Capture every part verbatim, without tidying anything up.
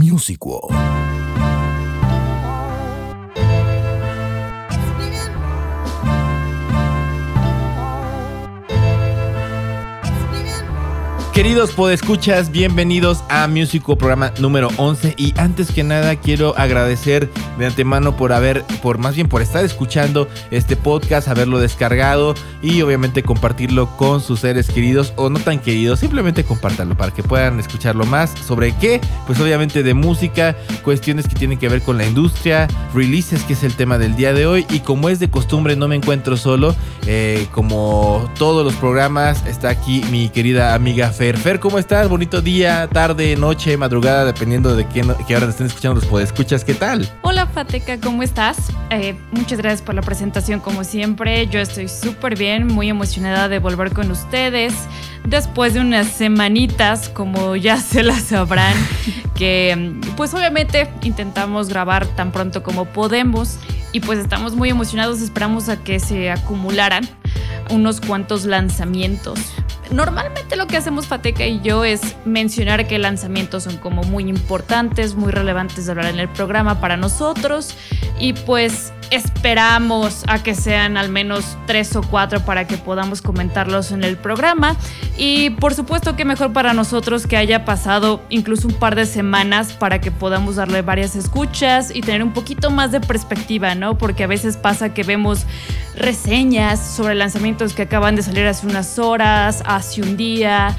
Music World. Queridos podescuchas, bienvenidos a Musico, programa número once. Y antes que nada quiero agradecer de antemano por haber, por más bien por estar escuchando este podcast, haberlo descargado y obviamente compartirlo con sus seres queridos o no tan queridos. Simplemente compártanlo para que puedan escucharlo más. ¿Sobre qué? Pues obviamente de música, cuestiones que tienen que ver con la industria, releases, que es el tema del día de hoy. Y como es de costumbre, no me encuentro solo. Eh, como todos los programas, está aquí mi querida amiga Fer. Fer, ¿cómo estás? Bonito día, tarde, noche, madrugada, dependiendo de qué, qué hora estén escuchando los podescuchas. ¿Qué tal? Hola, Fateca, ¿cómo estás? Eh, muchas gracias por la presentación, como siempre. Yo estoy súper bien, muy emocionada de volver con ustedes. Después de unas semanitas, como ya se las sabrán, que pues obviamente intentamos grabar tan pronto como podemos. Y pues estamos muy emocionados, esperamos a que se acumularan unos cuantos lanzamientos. Normalmente lo que hacemos Fateca y yo es mencionar que lanzamientos son como muy importantes, muy relevantes de hablar en el programa para nosotros, y pues esperamos a que sean al menos tres o cuatro para que podamos comentarlos en el programa. Y por supuesto que mejor para nosotros que haya pasado incluso un par de semanas para que podamos darle varias escuchas y tener un poquito más de perspectiva, ¿no? Porque a veces pasa que vemos reseñas sobre lanzamientos que acaban de salir hace unas horas, hace un día,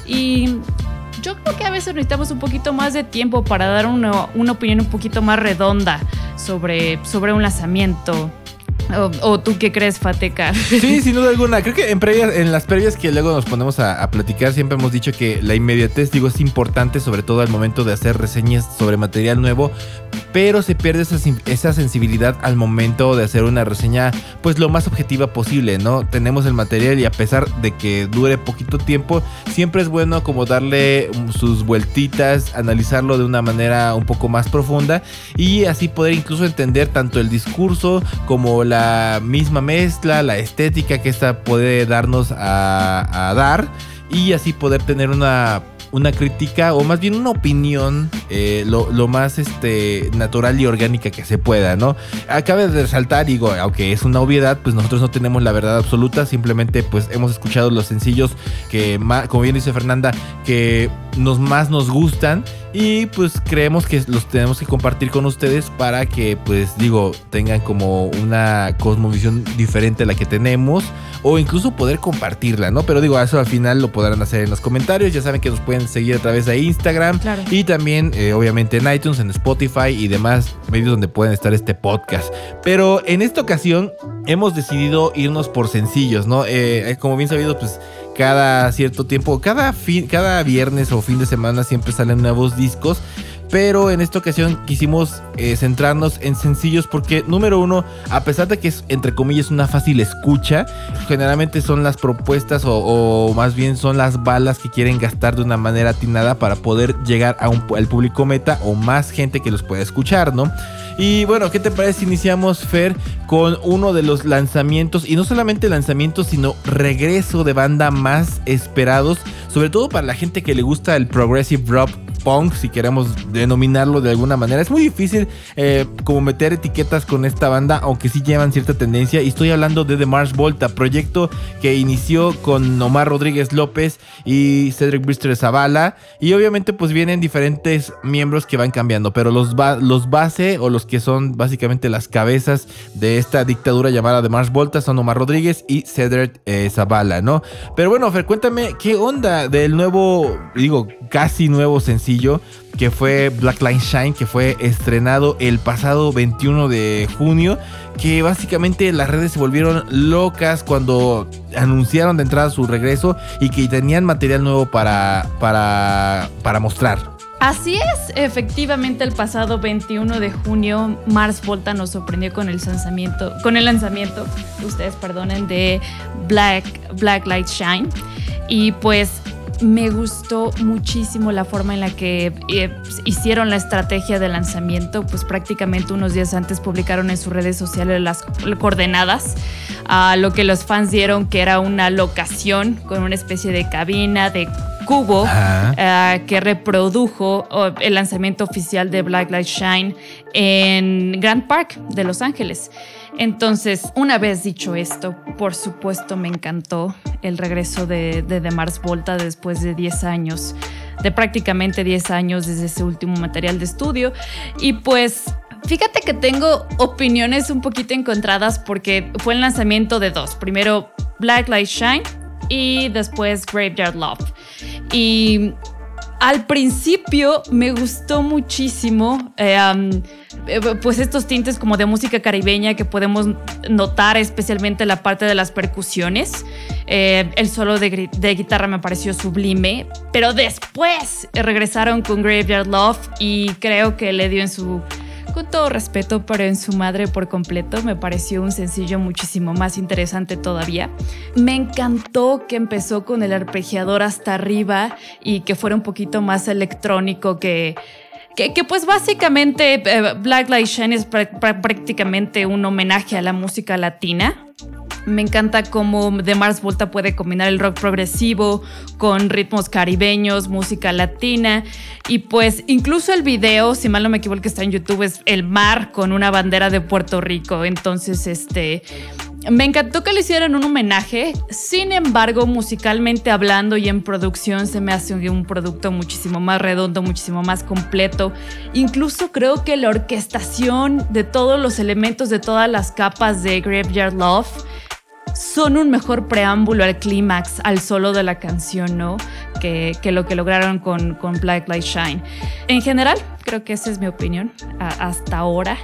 y yo creo que a veces necesitamos un poquito más de tiempo para dar una, una opinión un poquito más redonda sobre, sobre un lanzamiento. O, ¿O tú qué crees, Fateca? Sí, sin duda alguna. Creo que en, previas, en las previas que luego nos ponemos a, a platicar, siempre hemos dicho que la inmediatez, digo, es importante, sobre todo al momento de hacer reseñas sobre material nuevo, pero se pierde esa, esa sensibilidad al momento de hacer una reseña pues lo más objetiva posible, ¿no? Tenemos el material y a pesar de que dure poquito tiempo, siempre es bueno como darle sus vueltitas, analizarlo de una manera un poco más profunda y así poder incluso entender tanto el discurso como la la misma mezcla, la estética que esta puede darnos a, a dar, y así poder tener una, una crítica o más bien una opinión eh, lo, lo más este, natural y orgánica que se pueda, ¿no? Acaba de resaltar, digo, aunque es una obviedad, pues nosotros no tenemos la verdad absoluta, simplemente pues hemos escuchado los sencillos que, como bien dice Fernanda, que nos más nos gustan y pues creemos que los tenemos que compartir con ustedes para que pues digo tengan como una cosmovisión diferente a la que tenemos o incluso poder compartirla, ¿no? Pero digo, eso al final lo podrán hacer en los comentarios. Ya saben que nos pueden seguir a través de Instagram, claro, y también eh, obviamente en iTunes, en Spotify y demás medios donde pueden estar este podcast. Pero en esta ocasión hemos decidido irnos por sencillos, ¿no? Eh, como bien sabido, pues cada cierto tiempo, cada, fin, cada viernes o fin de semana siempre salen nuevos discos. Pero en esta ocasión quisimos eh, centrarnos en sencillos porque, número uno, a pesar de que es, entre comillas, una fácil escucha, generalmente son las propuestas o, o más bien son las balas que quieren gastar de una manera atinada para poder llegar a un, al público meta o más gente que los pueda escuchar, ¿no? Y bueno, ¿qué te parece si iniciamos, Fer, con uno de los lanzamientos, y no solamente lanzamientos, sino regreso de banda más esperados, sobre todo para la gente que le gusta el progressive rock punk, si queremos denominarlo de alguna manera? Es muy difícil eh, como meter etiquetas con esta banda, aunque sí llevan cierta tendencia, y estoy hablando de The Mars Volta, proyecto que inició con Omar Rodríguez López y Cedric Brewster Zavala, y obviamente pues vienen diferentes miembros que van cambiando, pero los, ba- los base o los que son básicamente las cabezas de esta dictadura llamada The Mars Volta son Omar Rodríguez y Cedric eh, Zavala, ¿no? Pero bueno, Fer, cuéntame qué onda del nuevo, digo, casi nuevo sencillo que fue Black Light Shine, que fue estrenado el pasado veintiuno de junio, que básicamente las redes se volvieron locas cuando anunciaron de entrada su regreso y que tenían material nuevo para, para, para mostrar. Así es, efectivamente el pasado veintiuno de junio Mars Volta nos sorprendió con el lanzamiento, con el lanzamiento, ustedes perdonen, de Black, Black Light Shine, y pues me gustó muchísimo la forma en la que eh, hicieron la estrategia de lanzamiento. Pues prácticamente unos días antes publicaron en sus redes sociales las coordenadas a lo que los fans dieron que era una locación con una especie de cabina de cubo uh, que reprodujo uh, el lanzamiento oficial de Black Light Shine en Grand Park de Los Ángeles. Entonces, una vez dicho esto, por supuesto me encantó el regreso de, de, de Mars Volta después de diez años, de prácticamente diez años desde ese último material de estudio. Y pues, fíjate que tengo opiniones un poquito encontradas porque fue el lanzamiento de dos. Primero Black Light Shine y después Graveyard Love. Y al principio me gustó muchísimo eh, um, pues estos tintes como de música caribeña que podemos notar, especialmente la parte de las percusiones. Eh, el solo de, de guitarra me pareció sublime, pero después regresaron con Graveyard Love y creo que le dio en su, con todo respeto, pero en su madre por completo. Me pareció un sencillo muchísimo más interesante todavía. Me encantó que empezó con el arpegiador hasta arriba y que fuera un poquito más electrónico que... Que, que pues básicamente eh, Black Light Shine es pr- pr- prácticamente un homenaje a la música latina. Me encanta cómo The Mars Volta puede combinar el rock progresivo con ritmos caribeños, música latina. Y pues incluso el video, si mal no me equivoco, que está en YouTube, es el mar con una bandera de Puerto Rico. Entonces, este... me encantó que le hicieran un homenaje. Sin embargo, musicalmente hablando y en producción se me hace un producto muchísimo más redondo, muchísimo más completo. Incluso creo que la orquestación de todos los elementos, de todas las capas de Graveyard Love son un mejor preámbulo al clímax, al solo de la canción, ¿no? Que, que lo que lograron con, con Black Light Shine. En general, creo que esa es mi opinión a, hasta ahora.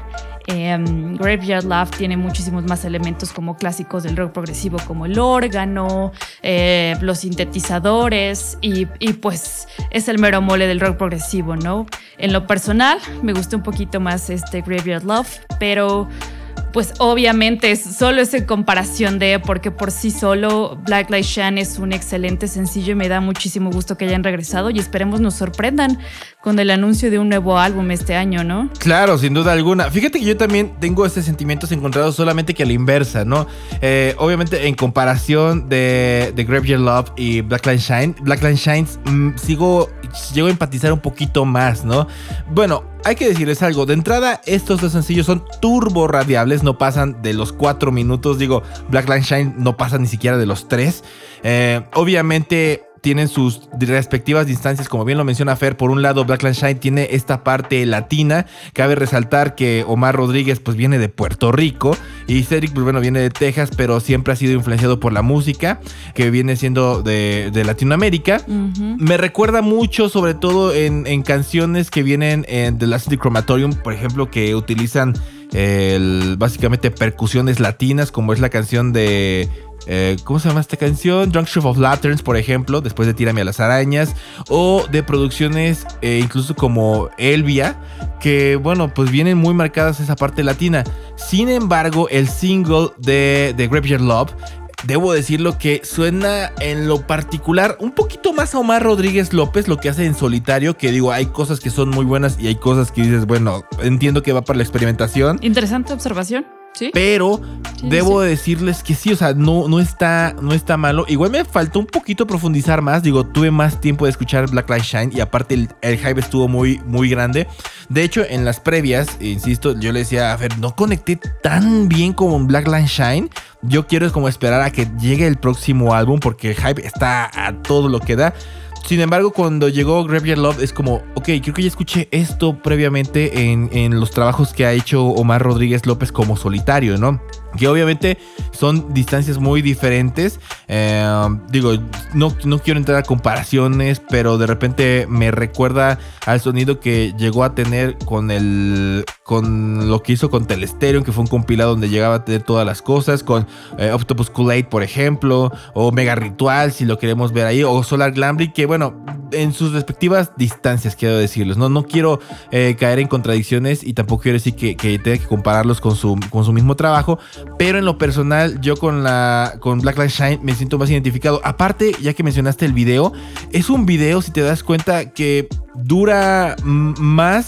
Um, Graveyard Love tiene muchísimos más elementos como clásicos del rock progresivo, como el órgano, eh, los sintetizadores y, y pues es el mero mole del rock progresivo, ¿no? En lo personal me gustó un poquito más este Graveyard Love, pero pues obviamente solo es en comparación de, porque por sí solo Black Light Shine es un excelente sencillo y me da muchísimo gusto que hayan regresado y esperemos nos sorprendan con el anuncio de un nuevo álbum este año, ¿no? Claro, sin duda alguna. Fíjate que yo también tengo estos sentimientos encontrados, solamente que a la inversa, ¿no? Eh, obviamente en comparación de, de Graveyard Love y Black Light Shine, Black Light Shine mmm, sigo, llego a empatizar un poquito más, ¿no? Bueno, hay que decirles algo. De entrada, estos dos sencillos son turbo radiables, no pasan de los cuatro minutos. Digo, Black Light Shine no pasa ni siquiera de los tres. Eh, obviamente tienen sus respectivas distancias, como bien lo menciona Fer. Por un lado, Black Light Shine tiene esta parte latina. Cabe resaltar que Omar Rodríguez pues viene de Puerto Rico y Cedric pues bueno viene de Texas, pero siempre ha sido influenciado por la música que viene siendo de, de Latinoamérica. Uh-huh. Me recuerda mucho, sobre todo en, en canciones que vienen en The Last Crematorium, por ejemplo, que utilizan el, básicamente percusiones latinas, como es la canción de... Eh, ¿Cómo se llama esta canción? Drunk Ship of Lanterns, por ejemplo, después de Tírame a las arañas, o de producciones eh, incluso como Elvia, que bueno, pues vienen muy marcadas esa parte latina. Sin embargo, el single de, de Graveyard Love, debo decirlo que suena en lo particular un poquito más a Omar Rodríguez López, lo que hace en solitario, que digo, hay cosas que son muy buenas y hay cosas que dices, bueno, entiendo que va para la experimentación. Interesante observación. ¿Sí? Pero sí, debo sí. decirles que sí, o sea, no, no, está, no está malo. Igual me faltó un poquito profundizar más. Digo, tuve más tiempo de escuchar Black Light Shine y aparte el, el hype estuvo muy, muy grande. De hecho, en las previas, insisto, yo le decía, a ver, no conecté tan bien con Black Light Shine. Yo quiero como esperar a que llegue el próximo álbum porque el hype está a todo lo que da. Sin embargo, cuando llegó Graveyard Love es como, ok, creo que ya escuché esto previamente en, en los trabajos que ha hecho Omar Rodríguez López como solitario, ¿no? Que obviamente son distancias muy diferentes. Eh, digo, no, no quiero entrar a comparaciones, pero de repente me recuerda al sonido que llegó a tener con el con lo que hizo con Telestereo, que fue un compilado donde llegaba a tener todas las cosas, con eh, Octopus Kool-Aid, por ejemplo, o Mega Ritual, si lo queremos ver ahí, o Solar Glambrick, que bueno, en sus respectivas distancias, quiero decirles. No, no quiero eh, caer en contradicciones y tampoco quiero decir que, que tenga que compararlos con su, con su mismo trabajo. Pero en lo personal, yo con la con Black Light Shine me siento más identificado. Aparte, ya que mencionaste el video, es un video, si te das cuenta, que dura m- más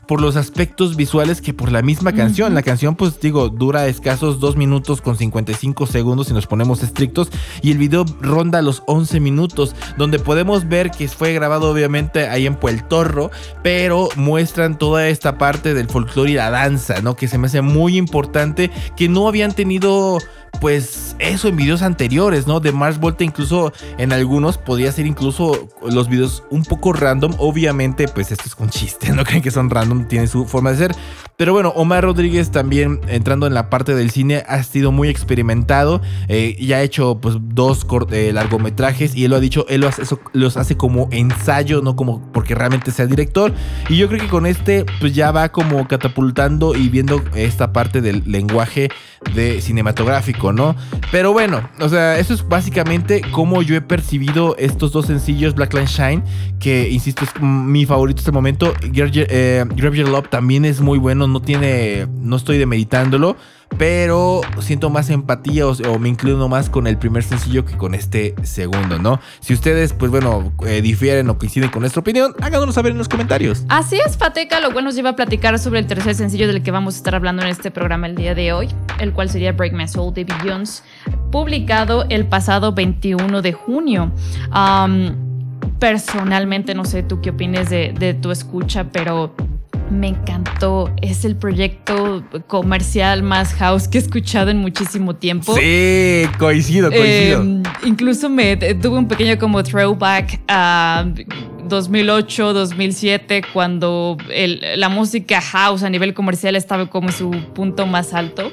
por los aspectos visuales que por la misma canción. Uh-huh. La canción, pues digo, dura escasos dos minutos con cincuenta y cinco segundos si nos ponemos estrictos, y el video ronda los once minutos, donde podemos ver que fue grabado obviamente ahí en Puerto Rico, pero muestran toda esta parte del folclore y la danza, ¿no? Que se me hace muy importante, que no habían tenido pues eso en videos anteriores, ¿no? De Mars Volta incluso en algunos podía ser incluso los videos un poco random. Obviamente pues esto es un chiste, no creen que son random, tiene su forma de ser. Pero bueno, Omar Rodríguez también entrando en la parte del cine ha sido muy experimentado, eh, y ha hecho pues dos eh, largometrajes, y él lo ha dicho, él los hace, eso, los hace como ensayo, no como porque realmente sea director. Y yo creo que con este pues ya va como catapultando y viendo esta parte del lenguaje de cinematográfico, ¿no? Pero bueno, o sea, eso es básicamente cómo yo he percibido estos dos sencillos, Blackline Shine, que insisto es mi favorito hasta el momento. Grab Your, eh, Grab Your Love también es muy bueno, no tiene, no estoy demeritándolo, pero siento más empatía o, o me inclino más con el primer sencillo que con este segundo, ¿no? Si ustedes, pues bueno, eh, difieren o coinciden con nuestra opinión, háganoslo saber en los comentarios. Así es, Fateca, lo cual nos lleva a platicar sobre el tercer sencillo del que vamos a estar hablando en este programa el día de hoy, el cual sería Break My Soul de Beyoncé, publicado el pasado veintiuno de junio. Um, personalmente, no sé tú qué opines de, de tu escucha, pero me encantó. Es el proyecto comercial más house que he escuchado en muchísimo tiempo. Sí, coincido, coincido. Eh, incluso me tuve un pequeño como throwback a dos mil ocho, dos mil siete, cuando el, la música house a nivel comercial estaba como en su punto más alto.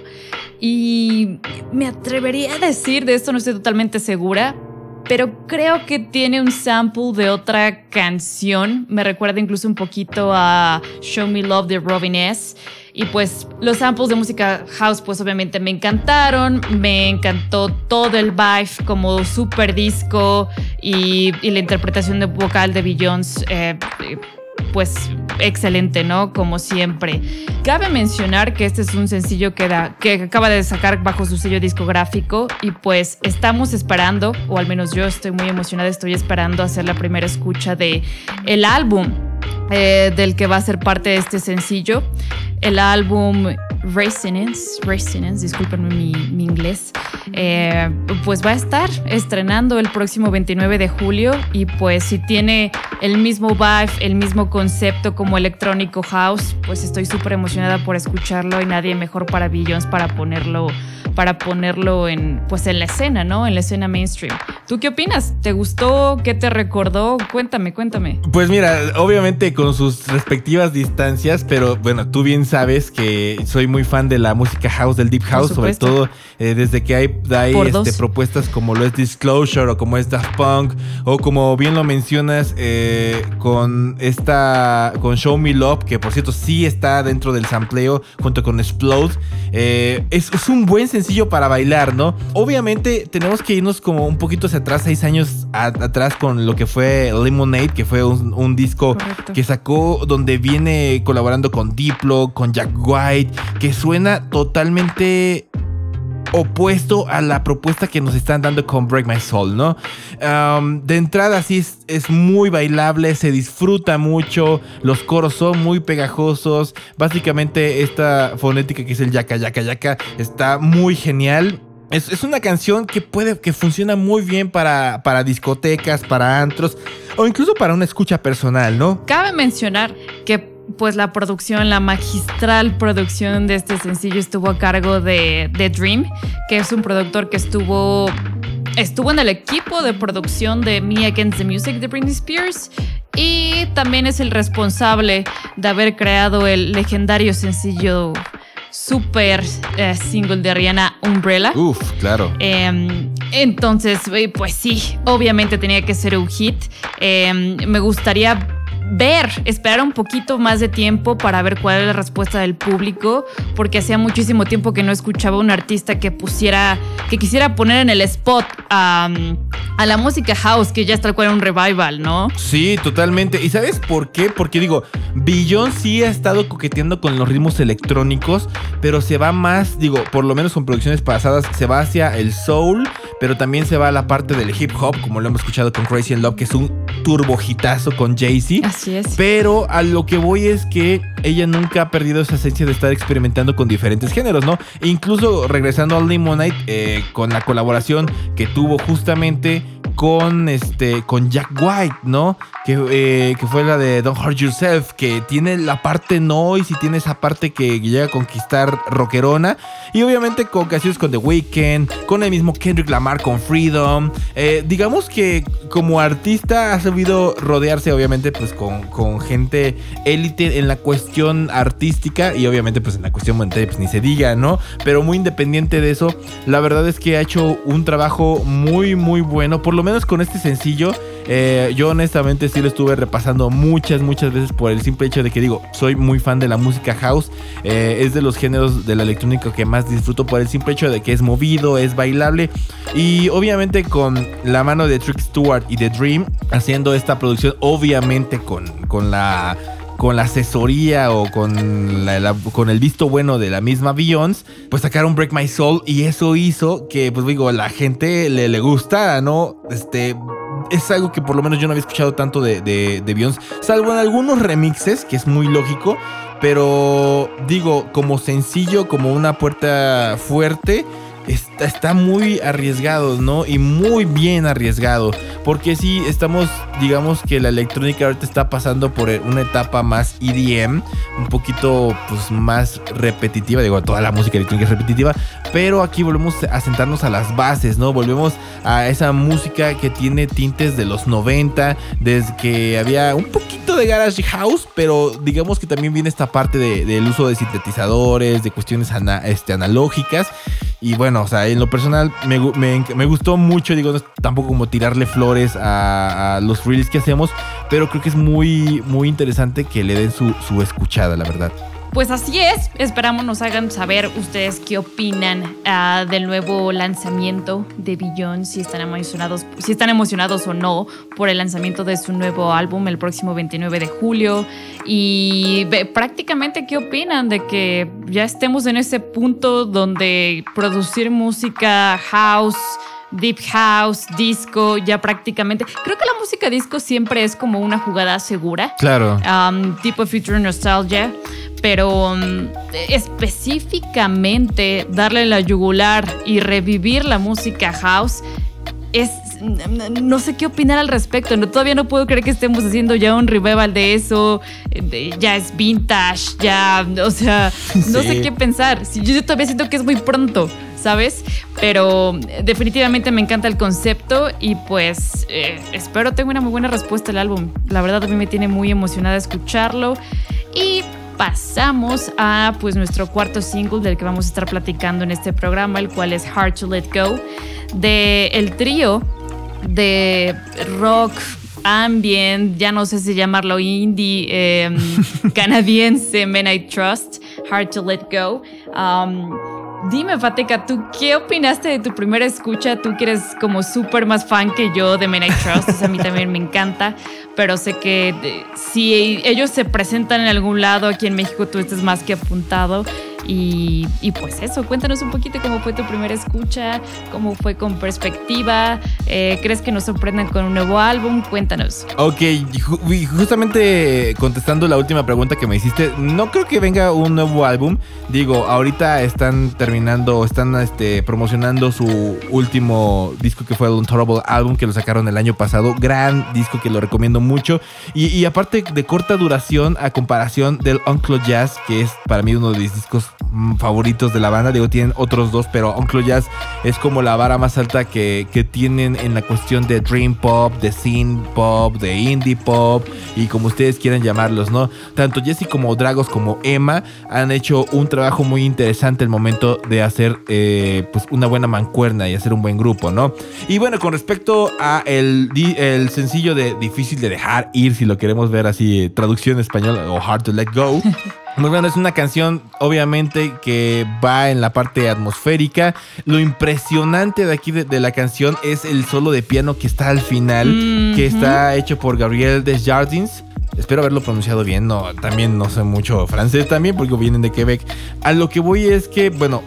Y me atrevería a decir, de esto no estoy totalmente segura, pero creo que tiene un sample de otra canción. Me recuerda incluso un poquito a Show Me Love de Robin S. Y pues los samples de música house pues obviamente me encantaron. Me encantó todo el vibe como super disco y, y la interpretación de vocal de Beyoncé, eh, pues excelente, ¿no? Como siempre. Cabe mencionar que este es un sencillo que, da, que acaba de sacar bajo su sello discográfico, y pues estamos esperando, o al menos yo estoy muy emocionada, estoy esperando hacer la primera escucha de el álbum eh, del que va a ser parte de este sencillo. El álbum Resonance, Resonance, discúlpenme mi, mi inglés, eh, pues va a estar estrenando el próximo veintinueve de julio, y pues si tiene el mismo vibe, el mismo concepto como electrónico house, pues estoy súper emocionada por escucharlo, y nadie mejor para Beyoncé para ponerlo, para ponerlo en, pues en la escena, ¿no? En la escena mainstream. ¿Tú qué opinas? ¿Te gustó? ¿Qué te recordó? Cuéntame, cuéntame. Pues mira, obviamente con sus respectivas distancias, pero bueno, tú bien sabes que soy muy fan de la música house, del deep house, sobre todo eh, desde que hay, hay este, propuestas como lo es Disclosure o como es Daft Punk, o como bien lo mencionas eh, con esta con Show Me Love, que por cierto sí está dentro del sampleo junto con Explode. Eh, es, es un buen sencillo para bailar, ¿no? Obviamente tenemos que irnos como un poquito hacia atrás, seis años a, atrás con lo que fue Lemonade, que fue un, un disco Correcto. que sacó donde viene colaborando con Diplo, con Jack White, que suena totalmente opuesto a la propuesta que nos están dando con Break My Soul, ¿no? Um, de entrada sí es, es muy bailable, se disfruta mucho, los coros son muy pegajosos, básicamente esta fonética que es el yaka yaka yaka está muy genial. Es, es una canción que puede, que funciona muy bien para, para discotecas, para antros, o incluso para una escucha personal, ¿no? Cabe mencionar que pues la producción, la magistral producción de este sencillo estuvo a cargo de, de Dream, que es un productor que estuvo, estuvo en el equipo de producción de Me Against the Music de Britney Spears, y también es el responsable de haber creado el legendario sencillo super eh, single de Rihanna, Umbrella. Uf, claro. Eh, entonces, pues sí, obviamente tenía que ser un hit. Eh, me gustaría ver, esperar un poquito más de tiempo para ver cuál es la respuesta del público, porque hacía muchísimo tiempo que no escuchaba un artista que pusiera, que quisiera poner en el spot um, a la música house, que ya es tal cual un revival, ¿no? Sí, totalmente. ¿Y sabes por qué? Porque digo, Beyoncé sí ha estado coqueteando con los ritmos electrónicos, pero se va más, digo, por lo menos con producciones pasadas, se va hacia el soul, pero también se va a la parte del hip hop, como lo hemos escuchado con Crazy in Love, que es un turbo hitazo con Jay-Z. Así es. Pero a lo que voy es que ella nunca ha perdido esa esencia de estar experimentando con diferentes géneros, ¿no? E incluso regresando al Lemonade, eh, con la colaboración que tuvo justamente con este con Jack White, ¿no? Que, eh, que fue la de Don't Hurt Yourself, que tiene la parte noise y tiene esa parte que llega a conquistar rockerona. Y obviamente con canciones con The Weeknd, con el mismo Kendrick Lamar con Freedom. Eh, digamos que como artista ha sabido rodearse obviamente pues con, con gente élite en la cuestión artística y obviamente pues en la cuestión monetaria pues ni se diga, ¿no? Pero muy independiente de eso, la verdad es que ha hecho un trabajo muy muy bueno, por lo menos con este sencillo. Eh, yo honestamente sí lo estuve repasando muchas, muchas veces por el simple hecho de que digo, soy muy fan de la música house. Eh, es de los géneros de la electrónica que más disfruto por el simple hecho de que es movido, es bailable. Y obviamente con la mano de Trick Stewart y de Dream haciendo esta producción, obviamente con, con la... con la asesoría o con, la, la, con el visto bueno de la misma Beyoncé, pues sacaron Break My Soul y eso hizo que, pues digo, la gente le, le gustara, ¿no? Este... Es algo que por lo menos yo no había escuchado tanto de, de, de Beyoncé, salvo en algunos remixes, que es muy lógico, pero digo, como sencillo, como una puerta fuerte, Está, está muy arriesgado, ¿no? Y muy bien arriesgado. Porque sí, estamos, digamos que la electrónica ahorita está pasando por una etapa más E D M, un poquito pues más repetitiva. Digo, toda la música electrónica es repetitiva, pero aquí volvemos a sentarnos a las bases, ¿no? Volvemos a esa música que tiene tintes de los noventa, desde que había un poquito de garage house, pero digamos que también viene esta parte de, del uso de sintetizadores, de cuestiones ana, este, analógicas. Y bueno, o sea, en lo personal me, me, me gustó mucho, digo, no es tampoco como tirarle flores a, a los reels que hacemos, pero creo que es muy, muy interesante que le den su, su escuchada, la verdad. Pues así es, esperamos nos hagan saber ustedes qué opinan uh, del nuevo lanzamiento de Beyoncé, si están emocionados, si están emocionados o no por el lanzamiento de su nuevo álbum el próximo veintinueve de julio y ve, prácticamente qué opinan de que ya estemos en ese punto donde producir música house, deep house, disco, ya prácticamente. Creo que la música disco siempre es como una jugada segura. Claro. Um, tipo Future Nostalgia. Pero um, específicamente darle la yugular y revivir la música house es... No sé qué opinar al respecto. No, todavía no puedo creer que estemos haciendo ya un revival de eso. De, ya es vintage, ya... O sea, no sí. sé qué pensar. Yo todavía siento que es muy pronto, ¿sabes? Pero definitivamente me encanta el concepto y pues eh, espero tenga una muy buena respuesta al álbum. La verdad a mí me tiene muy emocionada escucharlo. Y pasamos a pues nuestro cuarto single del que vamos a estar platicando en este programa, el cual es Hard to Let Go, de el trío de rock ambient, ya no sé si llamarlo indie, eh, canadiense, Men I Trust, Hard to Let Go. Um, Dime, Fateca, ¿tú qué opinaste de tu primera escucha? Tú que eres como súper más fan que yo de Men I Trust, o sea, a mí también me encanta, pero sé que de, si ellos se presentan en algún lado aquí en México, tú estás más que apuntado. Y, y pues eso, cuéntanos un poquito cómo fue tu primera escucha, cómo fue con perspectiva, eh, ¿crees que nos sorprendan con un nuevo álbum? Cuéntanos. Ok, ju- justamente contestando la última pregunta que me hiciste, no creo que venga un nuevo álbum. Digo, ahorita están terminando, están este, promocionando su último disco que fue el Untolerable Album, que lo sacaron el año pasado. Gran disco que lo recomiendo mucho. Y, y aparte de corta duración a comparación del Uncle Jazz, que es para mí uno de mis discos favoritos de la banda. Digo, tienen otros dos, pero Uncle Jazz es como la vara más alta que, que tienen en la cuestión de dream pop, de synth pop, de indie pop y como ustedes quieran llamarlos, ¿no? Tanto Jesse como Dragos como Emma han hecho un trabajo muy interesante al momento de hacer eh, pues una buena mancuerna y hacer un buen grupo, ¿no? Y bueno, con respecto a el, el sencillo de Difícil de Dejar Ir, si lo queremos ver así, traducción en español, o Hard to Let Go. Muy bueno, es una canción obviamente que va en la parte atmosférica. Lo impresionante de aquí de, de la canción es el solo de piano que está al final, mm-hmm. que está hecho por Gabriel Desjardins. Espero haberlo pronunciado bien, no, también no sé mucho francés también porque vienen de Quebec. A lo que voy es que, bueno,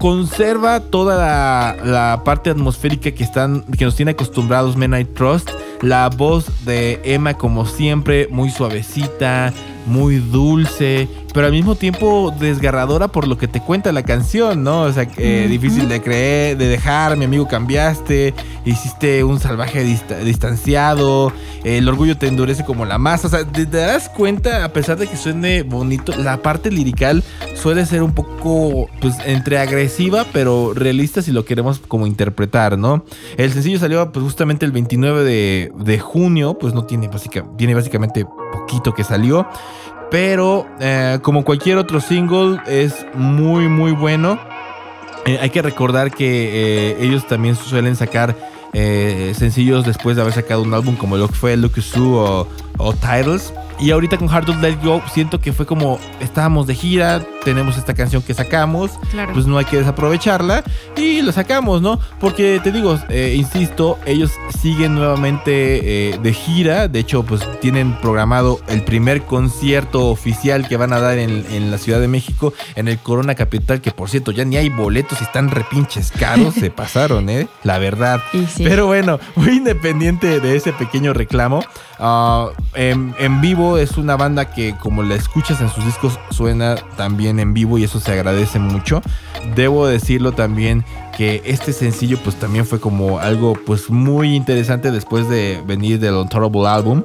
conserva toda la, la parte atmosférica que, están, que nos tiene acostumbrados Men I Trust. La voz de Emma, como siempre, muy suavecita, muy dulce, pero al mismo tiempo desgarradora por lo que te cuenta la canción, ¿no? O sea, eh, uh-huh. difícil de creer, de dejar, mi amigo, cambiaste, hiciste un salvaje dist- distanciado, eh, el orgullo te endurece como la masa. O sea, te, te das cuenta, a pesar de que suene bonito, la parte lirical suele ser un poco, pues, entre agresiva, pero realista si lo queremos como interpretar, ¿no? El sencillo salió, pues, justamente el veintinueve de, de junio, pues no tiene, básica, tiene básicamente poquito que salió. Pero eh, como cualquier otro single, es muy muy bueno. Eh, hay que recordar que eh, ellos también suelen sacar eh, sencillos después de haber sacado un álbum, como lo que fue Look Sue o, o Titles. Y ahorita con Hard to Let Go siento que fue como estábamos de gira, tenemos esta canción que sacamos, claro. Pues no hay que desaprovecharla y lo sacamos, ¿no? Porque te digo, eh, insisto, ellos siguen nuevamente eh, de gira. De hecho, pues tienen programado el primer concierto oficial que van a dar en, en la Ciudad de México, en el Corona Capital, que por cierto ya ni hay boletos y están repinches caros, se pasaron, ¿eh? La verdad. Sí. Pero bueno, muy independiente de ese pequeño reclamo, uh, en, en vivo es una banda que, como la escuchas en sus discos, suena también en vivo y eso se agradece mucho. Debo decirlo también que este sencillo pues también fue como algo pues muy interesante después de venir del Untolerable Album.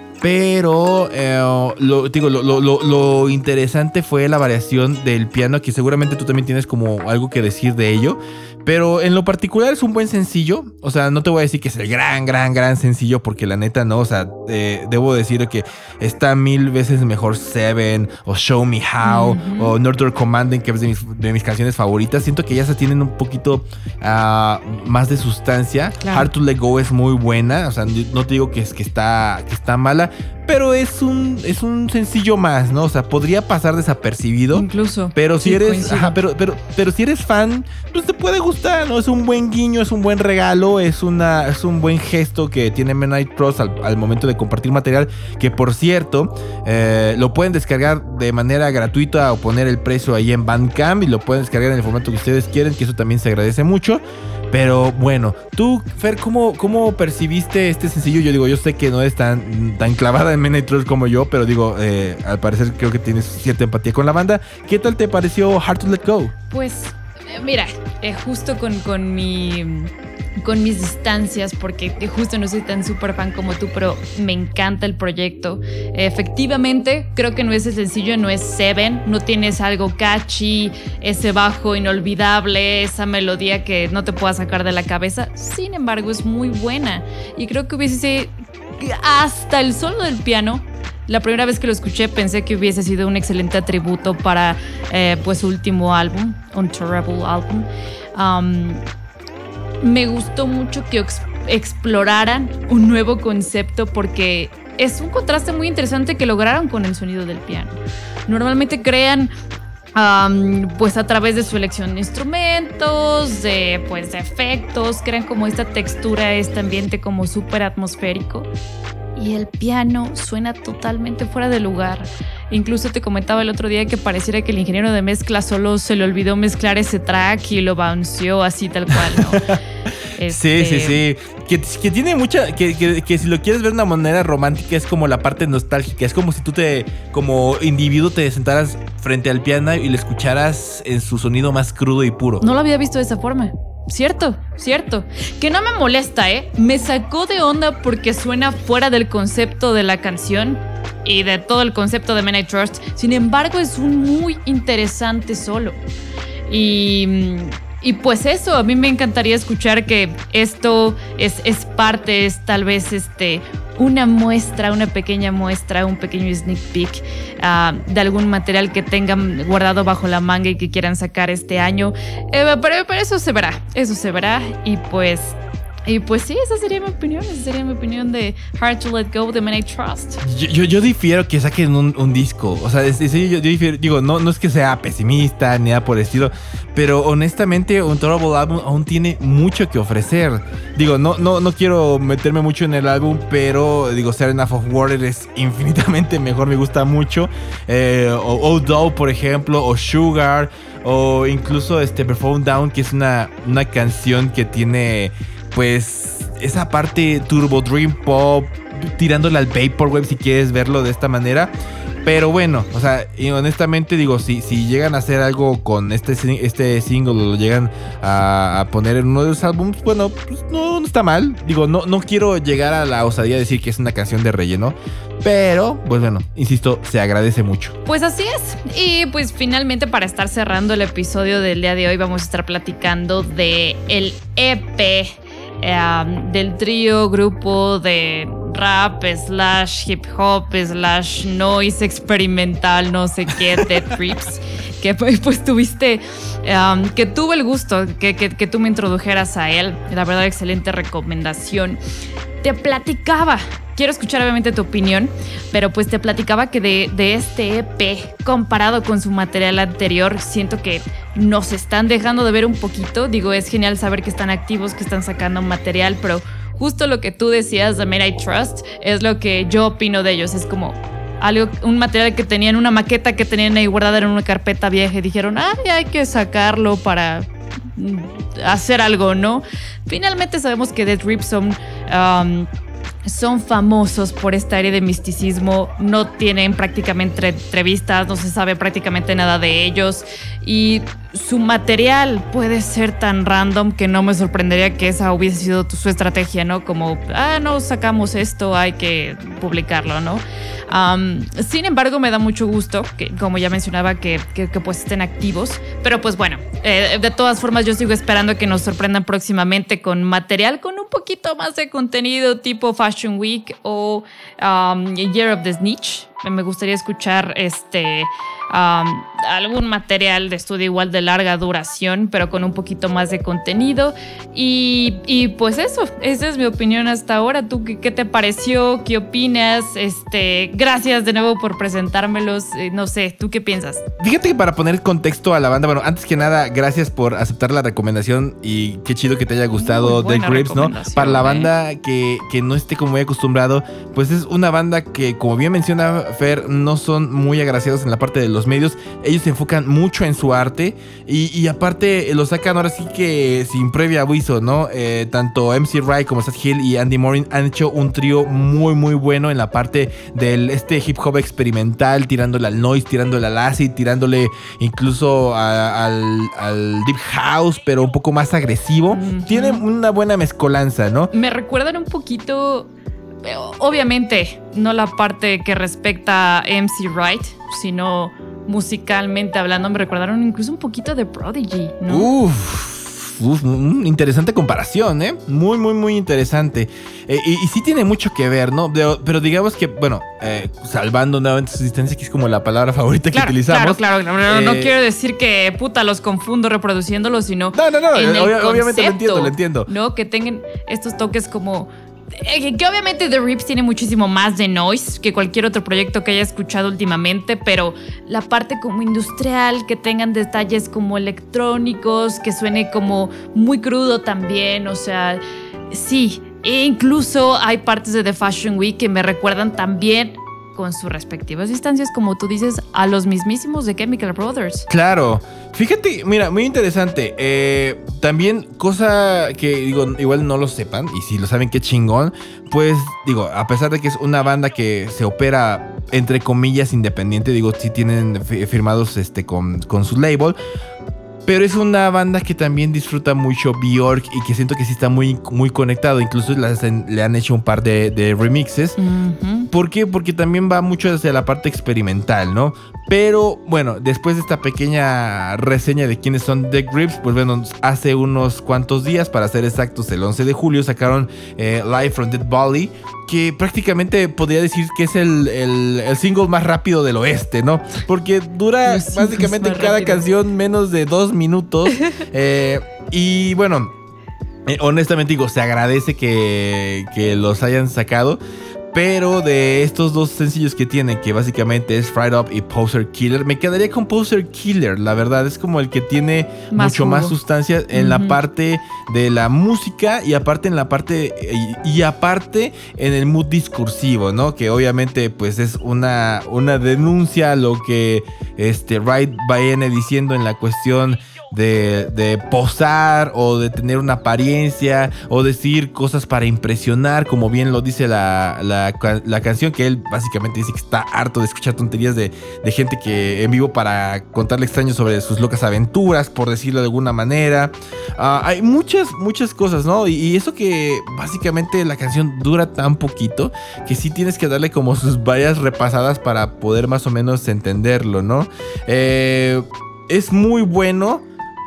Pero eh, lo, digo, lo, lo, lo interesante fue la variación del piano, que seguramente tú también tienes como algo que decir de ello. Pero en lo particular es un buen sencillo. O sea, no te voy a decir que es el gran, gran, gran sencillo, porque la neta no. O sea, eh, debo decir que está mil veces mejor Seven o Show Me How uh-huh. o Northern Commanding, que es de mis, de mis canciones favoritas. Siento que ya se tienen un poquito uh, más de sustancia. Claro. Hard to Let Go es muy buena. O sea, no te digo que, es, que, está, que está mala, pero es un, es un sencillo más, ¿no? O sea, podría pasar desapercibido. Incluso. Pero si sí, eres, ajá, pero, pero, pero si eres fan, pues te puede gustar, ¿no? Es un buen guiño, es un buen regalo, es, una, es un buen gesto que tiene Men I Trust al, al momento de compartir material, que por cierto, eh, lo pueden descargar de manera gratuita o poner el precio ahí en Bandcamp y lo pueden descargar en el formato que ustedes quieren, que eso también se agradece mucho. Pero bueno, tú, Fer, ¿cómo, cómo percibiste este sencillo? Yo digo, yo sé que no es tan, tan clavada en Men I Trust como yo, pero digo, eh, al parecer creo que tienes cierta empatía con la banda. ¿Qué tal te pareció Hard to Let Go? Pues, eh, mira, eh, justo con, con mi... con mis distancias, porque justo no soy tan súper fan como tú, pero me encanta el proyecto. Efectivamente, creo que no es el sencillo, no es Seven, no tienes algo catchy, ese bajo inolvidable, esa melodía que no te pueda sacar de la cabeza. Sin embargo, es muy buena y creo que hubiese hasta el solo del piano. La primera vez que lo escuché pensé que hubiese sido un excelente atributo para eh, pues su último álbum, Untolerable Album. Um, Me gustó mucho que ex- exploraran un nuevo concepto, porque es un contraste muy interesante que lograron con el sonido del piano. Normalmente crean um, pues a través de su elección de instrumentos, de, pues, de efectos, crean como esta textura, este ambiente como súper atmosférico. Y el piano suena totalmente fuera de lugar. Incluso te comentaba el otro día que pareciera que el ingeniero de mezcla solo se le olvidó mezclar ese track y lo bounceó así tal cual, ¿no? Este... Sí, sí, sí. Que, que tiene mucha... Que, que, que si lo quieres ver de una manera romántica es como la parte nostálgica. Es como si tú te... como individuo te sentaras frente al piano y lo escucharas en su sonido más crudo y puro. No lo había visto de esa forma. Cierto, cierto. Que no me molesta, ¿eh? Me sacó de onda porque suena fuera del concepto de la canción y de todo el concepto de Men I Trust. Sin embargo, es un muy interesante solo. Y... Y pues eso, a mí me encantaría escuchar que esto es, es parte, es tal vez este, una muestra, una pequeña muestra, un pequeño sneak peek uh, de algún material que tengan guardado bajo la manga y que quieran sacar este año. Eh, pero, pero eso se verá, eso se verá. Y pues Y pues sí, esa sería mi opinión. Esa sería mi opinión de Hard to Let Go de Men I Trust. Yo, yo, yo difiero que saquen un, un disco. O sea, es, es, yo, yo difiero, digo, no, no es que sea pesimista ni nada por el estilo, pero honestamente Untold Album aún tiene mucho que ofrecer. Digo, no, no, no quiero meterme mucho en el álbum, pero digo, Serenade of Water es infinitamente mejor, me gusta mucho. Eh, o Old por ejemplo, o Sugar, o incluso este Perform Down, que es una, una canción que tiene pues esa parte Turbo Dream Pop, tirándole al Vaporwave si quieres verlo de esta manera. Pero bueno, o sea, y honestamente digo, si, si llegan a hacer algo con este, este single, o lo llegan a, a poner en uno de los álbumes, bueno, pues no, no está mal. Digo, no, no quiero llegar a la osadía de decir que es una canción de relleno, pero pues bueno, insisto, se agradece mucho. Pues así es. Y pues finalmente, para estar cerrando el episodio del día de hoy, vamos a estar platicando de el E P Um, del trío, grupo de rap slash hip hop slash noise experimental, no sé qué, Dead Trips, que pues tuviste, um, que tuve el gusto que, que, que tú me introdujeras a él. La verdad, excelente recomendación. Te platicaba, quiero escuchar obviamente tu opinión, pero pues te platicaba que de, de este E P, comparado con su material anterior, siento que nos están dejando de ver un poquito. Digo, es genial saber que están activos, que están sacando material, pero justo lo que tú decías de Men I Trust es lo que yo opino de ellos. Es como algo, un material que tenían, una maqueta que tenían ahí guardada en una carpeta vieja y dijeron, ay, hay que sacarlo para hacer algo, ¿no? Finalmente sabemos que The Drips son, um, son famosos por esta área de misticismo. No tienen prácticamente entrevistas, no se sabe prácticamente nada de ellos, y su material puede ser tan random que no me sorprendería que esa hubiese sido su estrategia, ¿no? Como, ah, no, sacamos esto, hay que publicarlo, ¿no? Um, sin embargo, me da mucho gusto que, como ya mencionaba, que, que, que pues estén activos. Pero pues bueno, eh, de todas formas yo sigo esperando que nos sorprendan próximamente con material con un poquito más de contenido, tipo Fashion Week o um, Year of the Snitch. Me gustaría escuchar este um, algún material de estudio igual de larga duración, pero con un poquito más de contenido. Y, y pues eso, esa es mi opinión hasta ahora. ¿Tú qué, qué te pareció? ¿Qué opinas? Este, gracias de nuevo por presentármelos. Eh, no sé, ¿tú qué piensas? Fíjate que para poner contexto a la banda, bueno, antes que nada, gracias por aceptar la recomendación y qué chido que te haya gustado The Grips, ¿no? Para la banda eh. que, que no esté como muy acostumbrado, pues es una banda que, como bien menciona Fer, no son muy agraciados en la parte de los medios. Ellos se enfocan mucho en su arte y, y aparte lo sacan ahora sí que sin previo aviso, ¿no? Eh, tanto M C Rai como Sad Hill y Andy Morin han hecho un trío muy muy bueno en la parte del este hip hop experimental, tirándole al noise, tirándole al acid, tirándole incluso a, al, al deep house, pero un poco más agresivo. Uh-huh. Tienen una buena mezcolanza, ¿no? Me recuerdan un poquito, obviamente no la parte que respecta a M C Wright, sino musicalmente hablando, me recordaron incluso un poquito de Prodigy, ¿no? Uf, uf, interesante comparación, ¿eh? Muy, muy, muy interesante. Eh, y, y sí tiene mucho que ver, ¿no? Pero, pero digamos que, bueno, eh, salvando nuevamente su existencia, que es como la palabra favorita claro, que utilizamos. Claro, claro, claro. Eh, no, no quiero decir que, puta, los confundo reproduciéndolos, sino no, no, no, en el obvia, concepto, obviamente lo entiendo, lo entiendo. ¿No? Que tengan estos toques como... Que obviamente The Rips tiene muchísimo más de noise que cualquier otro proyecto que haya escuchado últimamente, pero la parte como industrial, que tengan detalles como electrónicos, que suene como muy crudo también, o sea, sí. E incluso hay partes de The Fashion Week que me recuerdan también, con sus respectivas distancias, como tú dices, a los mismísimos de Chemical Brothers. Claro. Fíjate, mira, muy interesante. Eh, también, cosa que digo, igual no lo sepan, y si lo saben, qué chingón. Pues, digo, a pesar de que es una banda que se opera, entre comillas, independiente, digo, sí tienen firmados este, con, con su label. Pero es una banda que también disfruta mucho Björk y que siento que sí está muy, muy conectado. Incluso las, le han hecho un par de, de remixes. Uh-huh. ¿Por qué? Porque también va mucho hacia la parte experimental, ¿no? Pero bueno, después de esta pequeña reseña de quiénes son The Grips, pues bueno, hace unos cuantos días, para ser exactos, el once de julio, sacaron eh, Live from Dead Valley, que prácticamente podría decir que es el, el, el single más rápido del oeste, ¿no? Porque dura básicamente cada rápido. canción menos de dos minutos. eh, y bueno, Eh, honestamente digo, se agradece que, que los hayan sacado. Pero de estos dos sencillos que tiene, que básicamente es Fried Up y Poser Killer, me quedaría con Poser Killer. La verdad es como el que tiene más mucho jugo. Más sustancia en uh-huh. la parte de la música y aparte en la parte y, y aparte en el mood discursivo, ¿no? Que obviamente pues es una, una denuncia a lo que este Wright viene diciendo en la cuestión De, de posar o de tener una apariencia o decir cosas para impresionar, como bien lo dice la, la, la canción, que él básicamente dice que está harto de escuchar tonterías de, de gente que en vivo para contarle extraños sobre sus locas aventuras, por decirlo de alguna manera. Uh, hay muchas, muchas cosas, ¿no? Y, y eso que básicamente la canción dura tan poquito que sí tienes que darle como sus varias repasadas para poder más o menos entenderlo, ¿no? Eh, es muy bueno.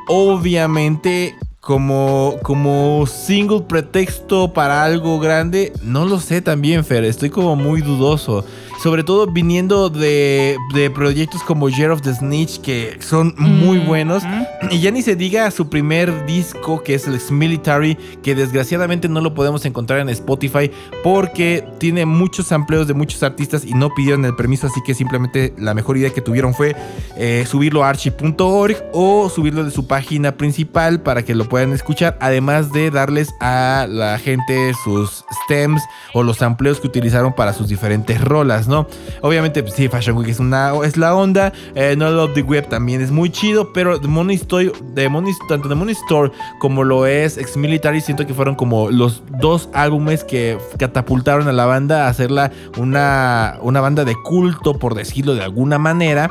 Obviamente, como, como single pretexto para algo grande, no lo sé también, Fer. Estoy como muy dudoso. Sobre todo viniendo de, de proyectos como Year of the Snitch, que son muy mm. buenos. Y ya ni se diga su primer disco, que es el Ex-Military, que desgraciadamente no lo podemos encontrar en Spotify porque tiene muchos sampleos de muchos artistas y no pidieron el permiso. Así que simplemente la mejor idea que tuvieron fue eh, subirlo a archive punto org o subirlo de su página principal para que lo puedan escuchar. Además de darles a la gente sus stems o los sampleos que utilizaron para sus diferentes rolas, ¿no? Obviamente, pues, sí, Fashion Week es, una, es la onda. eh, No Love the Web también es muy chido. Pero The Money Story, The Money, tanto The Money Store como lo es Ex-Military, siento que fueron como los dos álbumes que catapultaron a la banda a hacerla una, una banda de culto, por decirlo de alguna manera,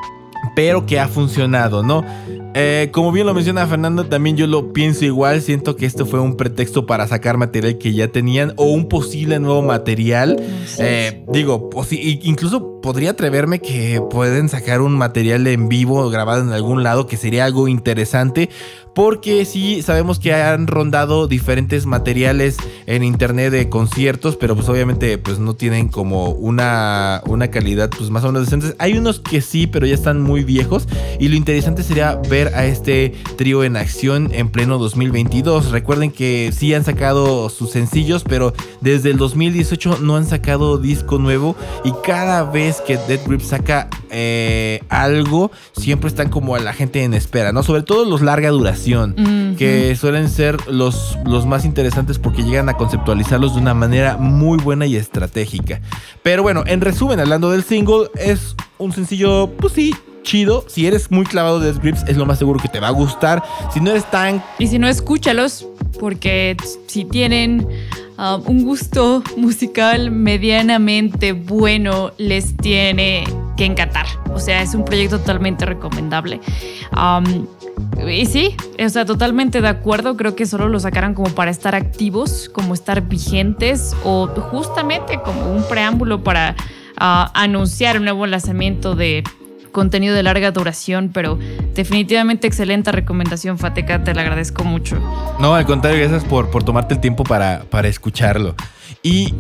pero que ha funcionado, ¿no? Eh, como bien lo menciona Fernando, también yo lo pienso igual. Siento que esto fue un pretexto para sacar material que ya tenían o un posible nuevo material. Sí. Eh, digo, posi- incluso podría atreverme que pueden sacar un material en vivo grabado en algún lado, que sería algo interesante. Porque sí, sabemos que han rondado diferentes materiales en internet de conciertos, pero pues obviamente pues no tienen como una, una calidad pues más o menos decente. Hay unos que sí, pero ya están muy viejos. Y lo interesante sería ver a este trío en acción en pleno dos mil veintidós. Recuerden que sí han sacado sus sencillos, pero desde el dos mil dieciocho no han sacado disco nuevo. Y cada vez que Death Grip saca eh, algo, siempre están como a la gente en espera, ¿no? Sobre todo los larga duración. Uh-huh. Que suelen ser los, los más interesantes porque llegan a conceptualizarlos de una manera muy buena y estratégica. Pero bueno, en resumen, hablando del single, es un sencillo, pues sí, chido. Si eres muy clavado de Death Grips, es lo más seguro que te va a gustar. Si no eres tan... Y si no, escúchalos, porque si tienen uh, un gusto musical medianamente bueno, les tiene que encantar. O sea, es un proyecto totalmente recomendable. Um, Y sí, o sea, totalmente de acuerdo. Creo que solo lo sacaran como para estar activos, como estar vigentes o justamente como un preámbulo para uh, anunciar un nuevo lanzamiento de contenido de larga duración. Pero definitivamente excelente recomendación, Fateca, te la agradezco mucho. No, al contrario, gracias por, por tomarte el tiempo para, para escucharlo. Y...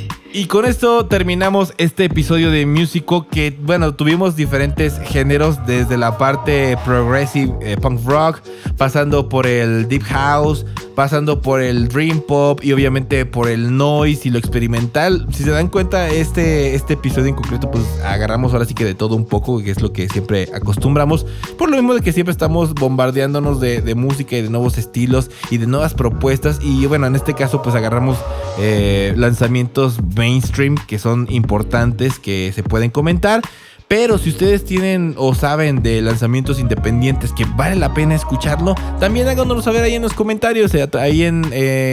Y con esto terminamos este episodio de Musico, que bueno, tuvimos diferentes géneros, desde la parte progressive eh, punk rock, pasando por el deep house, pasando por el dream pop y obviamente por el noise y lo experimental. Si se dan cuenta, este, este episodio en concreto, pues agarramos ahora sí que de todo un poco, que es lo que siempre acostumbramos, por lo mismo de que siempre estamos bombardeándonos de, de música y de nuevos estilos y de nuevas propuestas. Y bueno, en este caso pues agarramos eh, lanzamientos mainstream que son importantes, que se pueden comentar. Pero si ustedes tienen o saben de lanzamientos independientes que vale la pena escucharlo, también háganoslo saber ahí en los comentarios, ahí en,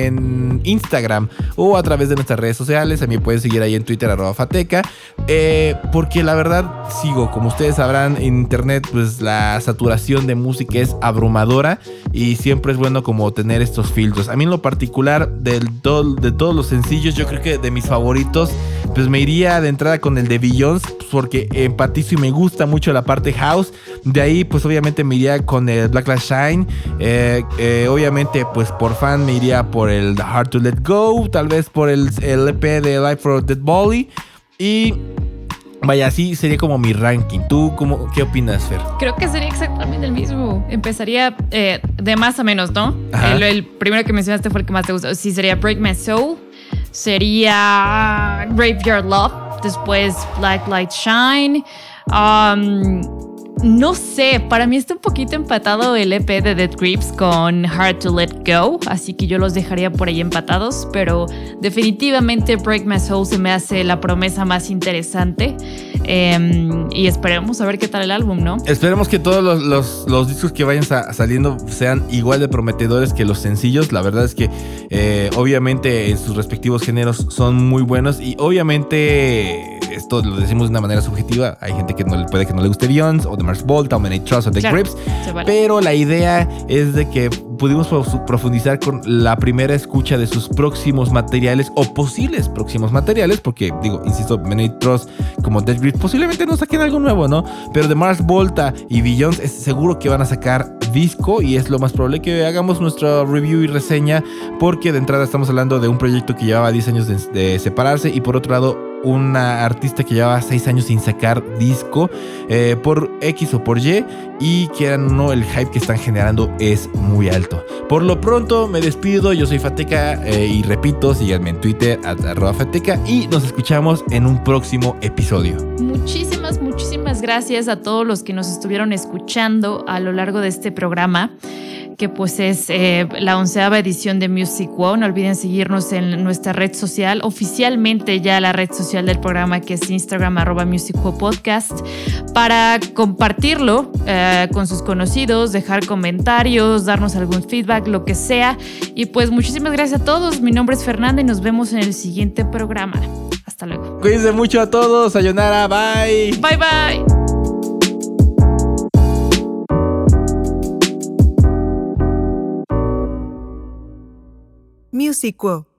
en Instagram o a través de nuestras redes sociales. A mí pueden seguir ahí en Twitter, arroba Fateca, eh, porque la verdad sigo, como ustedes sabrán, en internet pues la saturación de música es abrumadora y siempre es bueno como tener estos filtros. A mí en lo particular, del to- de todos los sencillos, yo creo que de mis favoritos, pues me iría de entrada con el de Beyoncé, porque empatizo y me gusta mucho la parte house. De ahí pues obviamente me iría con el Black Light Shine. eh, eh, obviamente pues por fan me iría por el Hard to Let Go, tal vez por el, el E P de Life for Dead Body. Y Vaya, así sería como mi ranking. ¿Tú cómo, qué opinas, Fer? Creo que sería exactamente el mismo. Empezaría eh, de más a menos, ¿no? El, el primero que mencionaste fue el que más te gustó. Sí, sería Break My Soul. Sería Graveyard Love. Después Black Light Shine. Um, no sé, para mí está un poquito empatado el E P de Dead Grips con Hard to Let Go, así que yo los dejaría por ahí empatados, pero definitivamente Break My Soul se me hace la promesa más interesante. Eh, y esperemos a ver qué tal el álbum, ¿no? Esperemos que todos los, los, los discos que vayan sa- saliendo sean igual de prometedores que los sencillos. La verdad es que eh, obviamente en sus respectivos géneros son muy buenos y obviamente esto lo decimos de una manera subjetiva. Hay gente que no le puede que no le guste Beyond o The Mars Volta o Men I Trust o The Claro, Grips, vale. pero la idea es de que pudimos profundizar con la primera escucha de sus próximos materiales o posibles próximos materiales, porque digo, insisto, Men I Trust como Dead Grips posiblemente no saquen algo nuevo, ¿no? Pero de Mars Volta y Beyond es seguro que van a sacar disco y es lo más probable que hagamos nuestra review y reseña, porque de entrada estamos hablando de un proyecto que llevaba diez años de, de separarse y por otro lado una artista que llevaba seis años sin sacar disco eh, por X o por Y, y quieran o no, el hype que están generando es muy alto. Por lo pronto me despido, yo soy Fateca eh, y repito, síganme en Twitter arroba Fateca y nos escuchamos en un próximo episodio. Muchísimas, muchísimas gracias a todos los que nos estuvieron escuchando a lo largo de este programa, que pues es eh, la onceava edición de Music Wow. No olviden seguirnos en nuestra red social, oficialmente ya la red social del programa, que es Instagram arroba Music Wow Podcast, para compartirlo eh, con sus conocidos, dejar comentarios, darnos algún feedback, lo que sea. Y pues muchísimas gracias a todos. Mi nombre es Fernanda y nos vemos en el siguiente programa. Hasta luego. Cuídense mucho a todos. Sayonara. Bye. Bye bye. Music Wow.